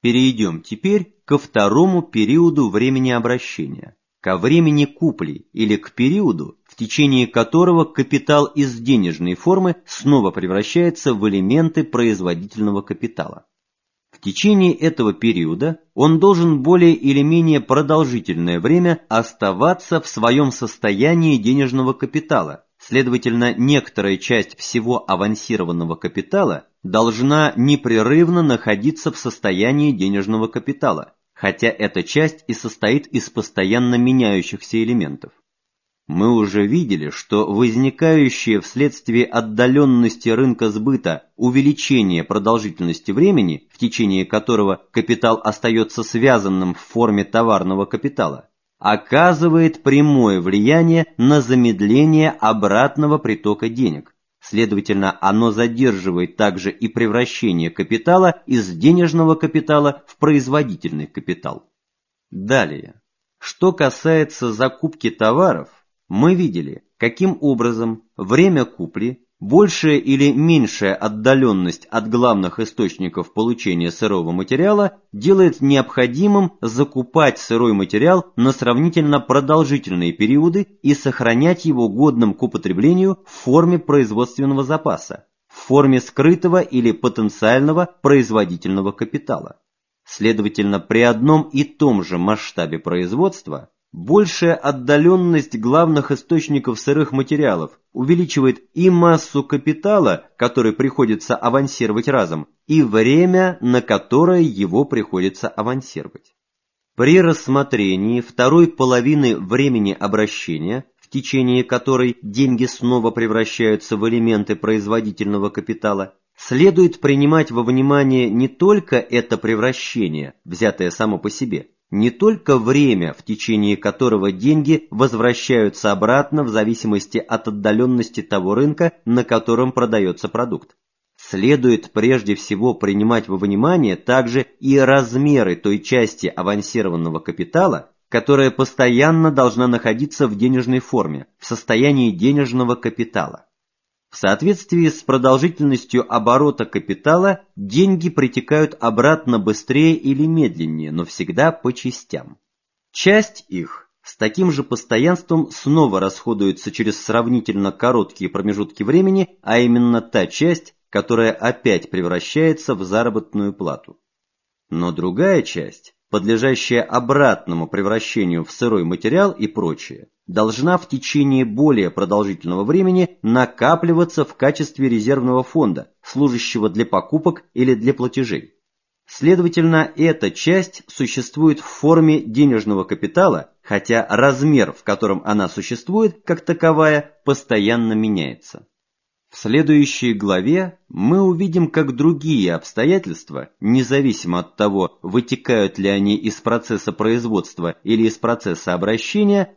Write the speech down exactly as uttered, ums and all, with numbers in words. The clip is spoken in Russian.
Перейдем теперь ко второму периоду времени обращения, ко времени купли или к периоду, в течение которого капитал из денежной формы снова превращается в элементы производительного капитала. В течение этого периода он должен более или менее продолжительное время оставаться в своем состоянии денежного капитала. Следовательно, некоторая часть всего авансированного капитала должна непрерывно находиться в состоянии денежного капитала, хотя эта часть и состоит из постоянно меняющихся элементов. Мы уже видели, что возникающее вследствие отдаленности рынка сбыта увеличение продолжительности времени, в течение которого капитал остается связанным в форме товарного капитала, оказывает прямое влияние на замедление обратного притока денег. Следовательно, оно задерживает также и превращение капитала из денежного капитала в производительный капитал. Далее, что касается закупки товаров, мы видели, каким образом время купли, большая или меньшая отдаленность от главных источников получения сырого материала делает необходимым закупать сырой материал на сравнительно продолжительные периоды и сохранять его годным к употреблению в форме производственного запаса, в форме скрытого или потенциального производительного капитала. Следовательно, при одном и том же масштабе производства большая отдаленность главных источников сырых материалов увеличивает и массу капитала, который приходится авансировать разом, и время, на которое его приходится авансировать. При рассмотрении второй половины времени обращения, в течение которой деньги снова превращаются в элементы производительного капитала, следует принимать во внимание не только это превращение, взятое само по себе, не только время, в течение которого деньги возвращаются обратно в зависимости от отдаленности того рынка, на котором продается продукт. Следует прежде всего принимать во внимание также и размеры той части авансированного капитала, которая постоянно должна находиться в денежной форме, в состоянии денежного капитала. В соответствии с продолжительностью оборота капитала деньги притекают обратно быстрее или медленнее, но всегда по частям. Часть их с таким же постоянством снова расходуется через сравнительно короткие промежутки времени, а именно та часть, которая опять превращается в заработную плату. Но другая часть, подлежащая обратному превращению в сырой материал и прочее, должна в течение более продолжительного времени накапливаться в качестве резервного фонда, служащего для покупок или для платежей. Следовательно, эта часть существует в форме денежного капитала, хотя размер, в котором она существует, как таковая, постоянно меняется. В следующей главе мы увидим, как другие обстоятельства, независимо от того, вытекают ли они из процесса производства или из процесса обращения,